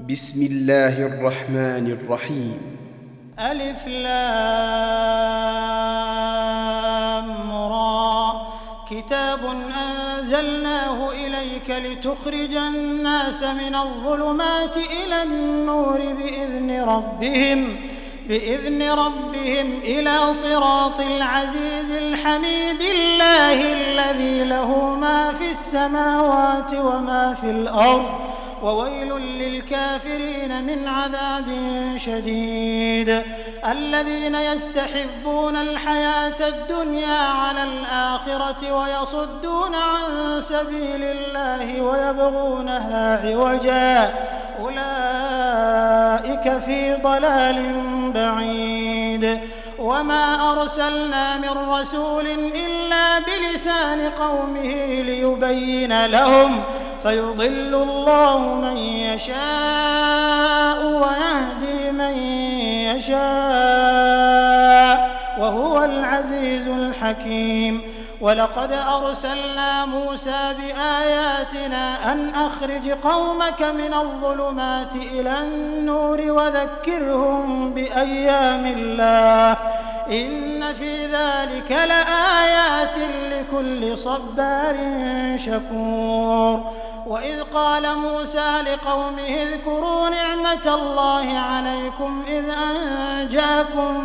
بسم الله الرحمن الرحيم. ألف لام را. كتاب أنزلناه إليك لتخرج الناس من الظلمات إلى النور بإذن ربهم إلى صراط العزيز الحميد الله الذي له ما في السماوات وما في الأرض وويل للكافرين من عذاب شديد. الذين يستحبون الحياة الدنيا على الآخرة ويصدون عن سبيل الله ويبغونها عوجا أولئك في ضلال بعيد. وما أرسلنا من رسول إلا بلسان قومه ليبين لهم فيضل الله من يشاء ويهدي من يشاء وهو العزيز الحكيم. ولقد أرسلنا موسى بآياتنا أن أخرج قومك من الظلمات إلى النور وذكرهم بأيام الله إن في ذلك لآيات لكل صبار شكور. وإذ قال موسى لقومه اذكروا نعمة الله عليكم إذ أنجاكم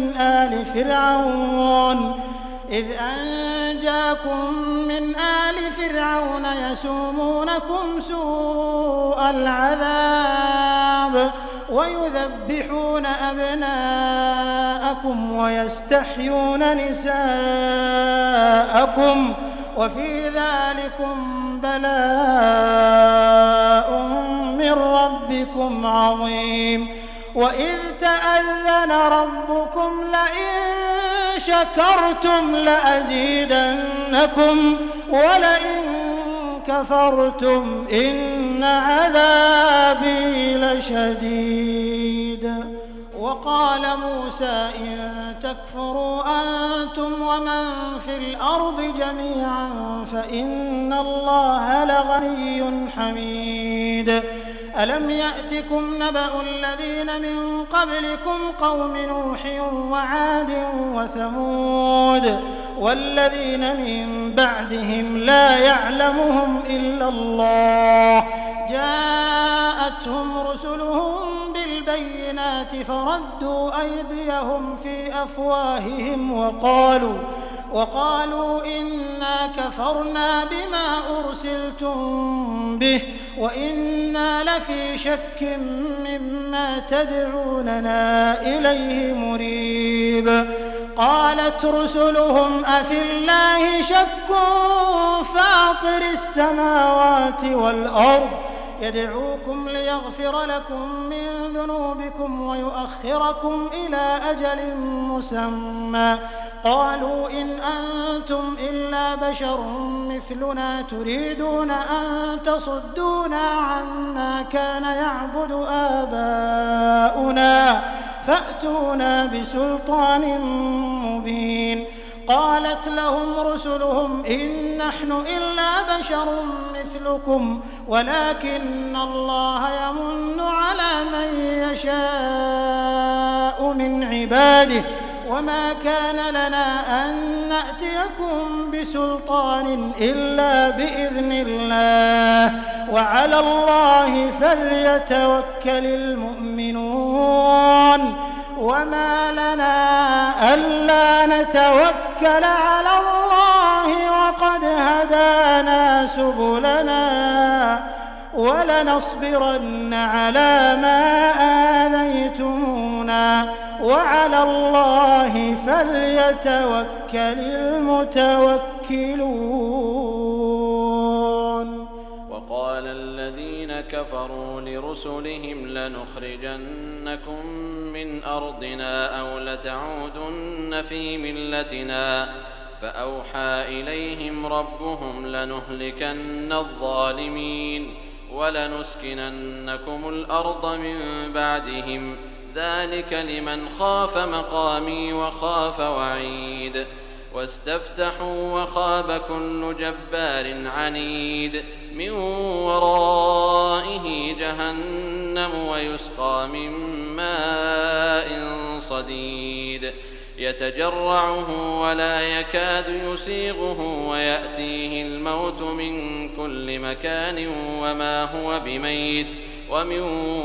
من آل فرعون يسومونكم سوء العذاب ويذبحون أبناءكم ويستحيون نساءكم وفي ذلكم بلاء من ربكم عظيم. وإذ تأذن ربكم لئن شكرتم لأزيدنكم ولئن كفرتم إن عذابي لشديد. وقال موسى إن تكفروا أنتم ومن في الأرض جميعا فإن الله لغني حميد. ألم يأتكم نبأ الذين من قبلكم قوم نوح وعاد وثمود والذين من بعدهم لا يعلمهم إلا الله جاءتهم رسلهم بالبينات فردوا أيديهم في أفواههم وقالوا إنا كفرنا بما أرسلتم به وإنا لفي شك مما تدعوننا إليه مريب. قالت رسلهم أفي الله شك فاطر السماوات والأرض يدعوكم ليغفر لكم من ذنوبكم ويؤخركم إلى أجل مسمى قالوا إن أنتم إلا بشر مثلنا تريدون أن تصدونا عما كان يعبد آباؤنا فأتونا بسلطان مبين. قالت لهم رسلهم إن نحن إلا بشر مثلكم ولكن الله يمن على من يشاء من عباده وما كان لنا أن نأتيكم بسلطان إلا بإذن الله وعلى الله فليتوكل المؤمنون. وما لنا ألا نتوكل على الله وقد هدانا سبلنا ولنصبرن على ما آذيتمونا وعلى الله فليتوكل المتوكلون. وقال الذين كفروا لرسلهم لنخرجنكم من أرضنا أو لتعودن في ملتنا فأوحى إليهم ربهم لنهلكن الظالمين ولنسكننكم الأرض من بعدهم ذلك لمن خاف مقامي وخاف وعيد. واستفتحوا وخاب كل جبار عنيد من ورائه جهنم ويسقى من ماء صديد يتجرعه ولا يكاد يسيغه ويأتيه الموت من كل مكان وما هو بميت ومن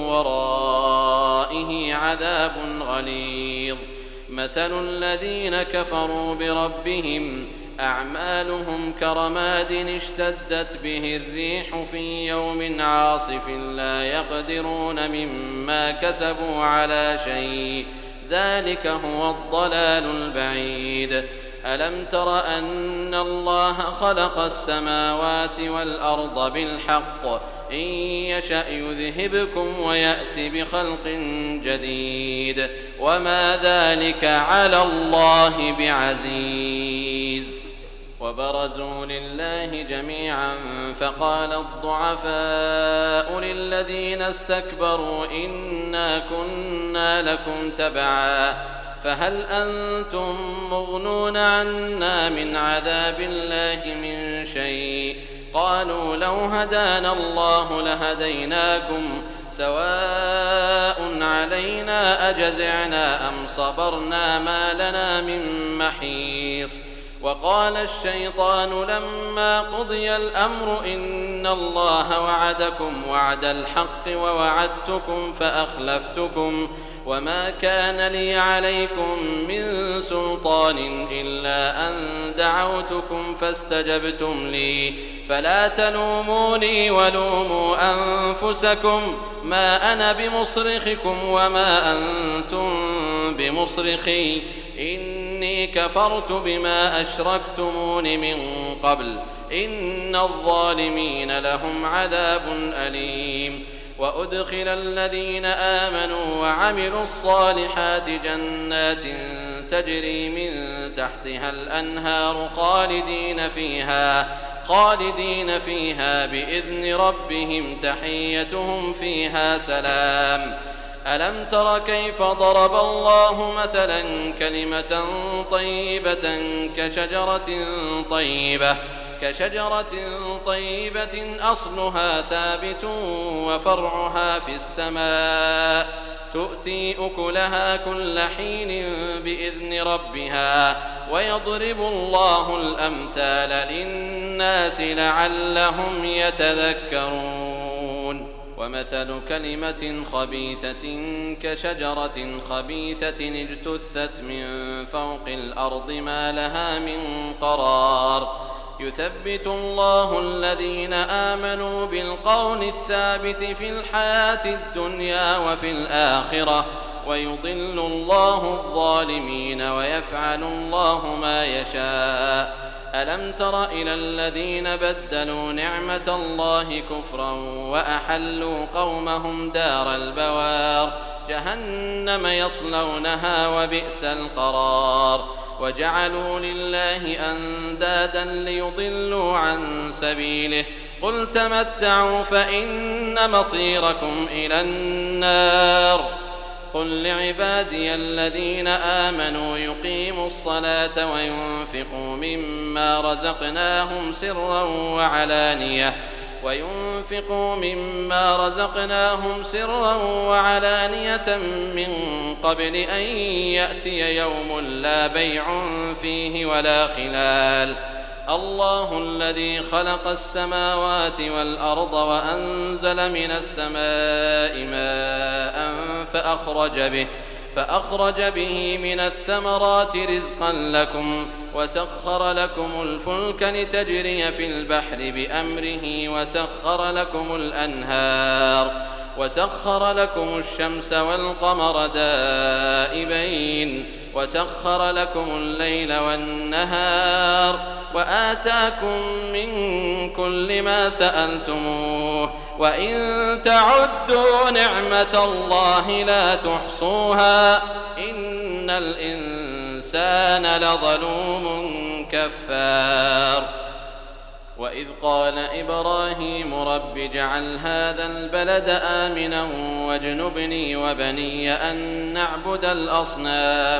ورائه عذاب غليظ مثل الذين كفروا بربهم أعمالهم كرماد اشتدت به الريح في يوم عاصف لا يقدرون مما كسبوا على شيء ذلك هو الضلال البعيد ألم تر أن الله خلق السماوات والأرض بالحق إن يشأ يذهبكم ويأت بخلق جديد وما ذلك على الله بعزيز وبرزوا لله جميعا فقال الضعفاء للذين استكبروا إنا كنا لكم تبعا فهل أنتم مغنون عنا من عذاب الله من شيء قالوا لو هدانا الله لهديناكم سواء علينا أجزعنا أم صبرنا ما لنا من محيص وقال الشيطان لما قضي الأمر إن الله وعدكم وعد الحق ووعدتكم فأخلفتكم وما كان لي عليكم من سلطان إلا أن دعوتكم فاستجبتم لي فلا تلوموني ولوموا أنفسكم ما أنا بمصرخكم وما أنتم بمصرخي إني كفرت بما أشركتمون من قبل إن الظالمين لهم عذاب أليم وأدخل الذين آمنوا وعملوا الصالحات جنات تجري من تحتها الأنهار خالدين فيها بإذن ربهم تحيتهم فيها سلام ألم تر كيف ضرب الله مثلا كلمة طيبة كشجرة طيبة أصلها ثابت وفرعها في السماء تؤتي أكلها كل حين بإذن ربها ويضرب الله الأمثال للناس لعلهم يتذكرون ومثل كلمة خبيثة كشجرة خبيثة اجتثت من فوق الأرض ما لها من قرار يثبت الله الذين آمنوا بالقول الثابت في الحياة الدنيا وفي الآخرة ويضل الله الظالمين ويفعل الله ما يشاء ألم تر إلى الذين بدلوا نعمة الله كفرا وأحلوا قومهم دار البوار جهنم يصلونها وبئس القرار وجعلوا لله أندادا ليضلوا عن سبيله قل تمتعوا فإن مصيركم إلى النار قل لعبادي الذين آمنوا يقيموا الصلاة وينفقوا مما رزقناهم سرا وعلانية من قبل أن يأتي يوم لا بيع فيه ولا خلال الله الذي خلق السماوات والأرض وأنزل من السماء ماء فأخرج به من الثمرات رزقا لكم وسخر لكم الفلك لتجري في البحر بأمره وسخر لكم الأنهار وسخر لكم الشمس والقمر دائبين وسخر لكم الليل والنهار وآتاكم من كل ما سألتموه وإن تعدوا نعمة الله لا تحصوها إن الإنسان لظلوم كفار وإذ قال إبراهيم رب اجعل هذا البلد آمنا واجنبني وبني أن نعبد الأصنام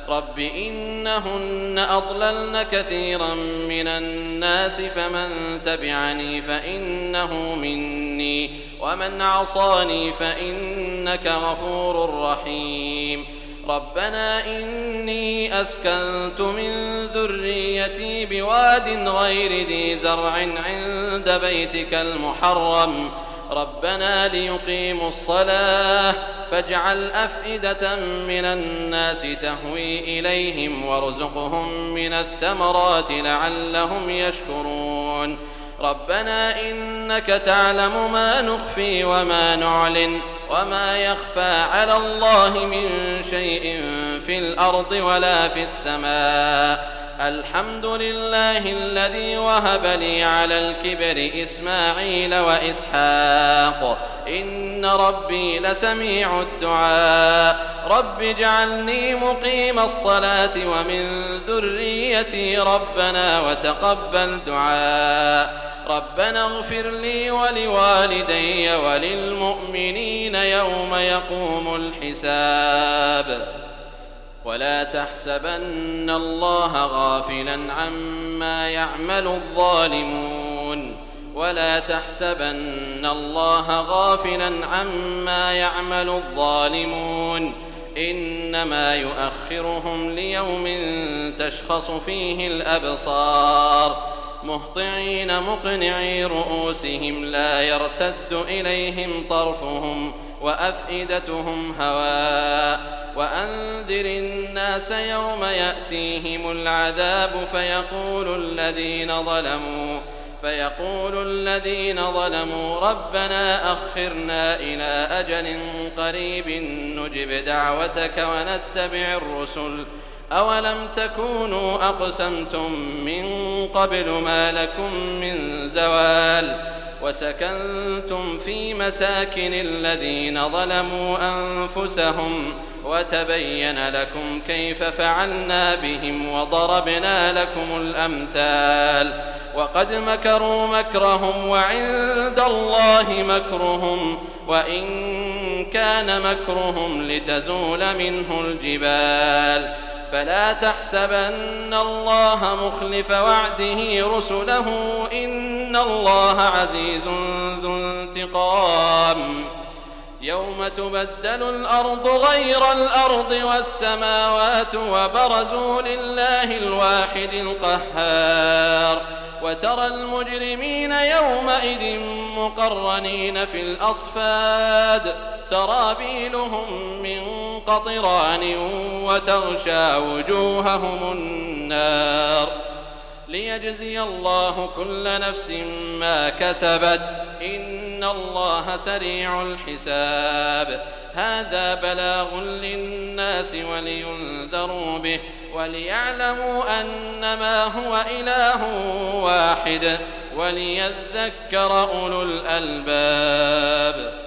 رب إنهن أضللن كثيرا من الناس فمن تبعني فإنه مني ومن عصاني فإنك غفور رحيم ربنا إني أسكنت من ذريتي بواد غير ذي زرع عند بيتك المحرم ربنا ليقيموا الصلاة فاجعل أفئدة من الناس تهوي إليهم وارزقهم من الثمرات لعلهم يشكرون ربنا إنك تعلم ما نخفي وما نعلن وما يخفى على الله من شيء في الأرض ولا في السماء الحمد لله الذي وهب لي على الكبر إسماعيل وإسحاق إن ربي لسميع الدعاء رب اجعلني مقيم الصلاة ومن ذريتي ربنا وتقبل دعاء ربنا اغفر لي ولوالدي وللمؤمنين يوم يقوم الحساب ولا تحسبن الله غافلا عما يعمل الظالمون ولا تحسبن الله غافلا عما يعمل الظالمون إنما يؤخرهم ليوم تشخص فيه الأبصار مهطعين مقنعي رؤوسهم لا يرتد إليهم طرفهم وأفئدتهم هواء وأنذر الناس يوم يأتيهم العذاب فيقول الذين ظلموا ربنا أخرنا إلى أجل قريب نجب دعوتك ونتبع الرسل أولم تكونوا أقسمتم من قبل ما لكم من زوال وسكنتم في مساكن الذين ظلموا أنفسهم وتبين لكم كيف فعلنا بهم وضربنا لكم الأمثال وقد مكروا مكرهم وعند الله مكرهم وإن كان مكرهم لتزول منه الجبال فلا تحسبن الله مخلف وعده رسله إن الله عزيز ذو انتقام يوم تبدل الأرض غير الأرض والسماوات وبرزوا لله الواحد القهار وترى المجرمين يومئذ مقرنين في الأصفاد سرابيلهم من قطران وتغشى وجوههم النار ليجزي الله كل نفس ما كسبت إن الله سريع الحساب هذا بلاغ للناس ولينذروا به وليعلموا أنما هو إله واحد وليذكر أولو الألباب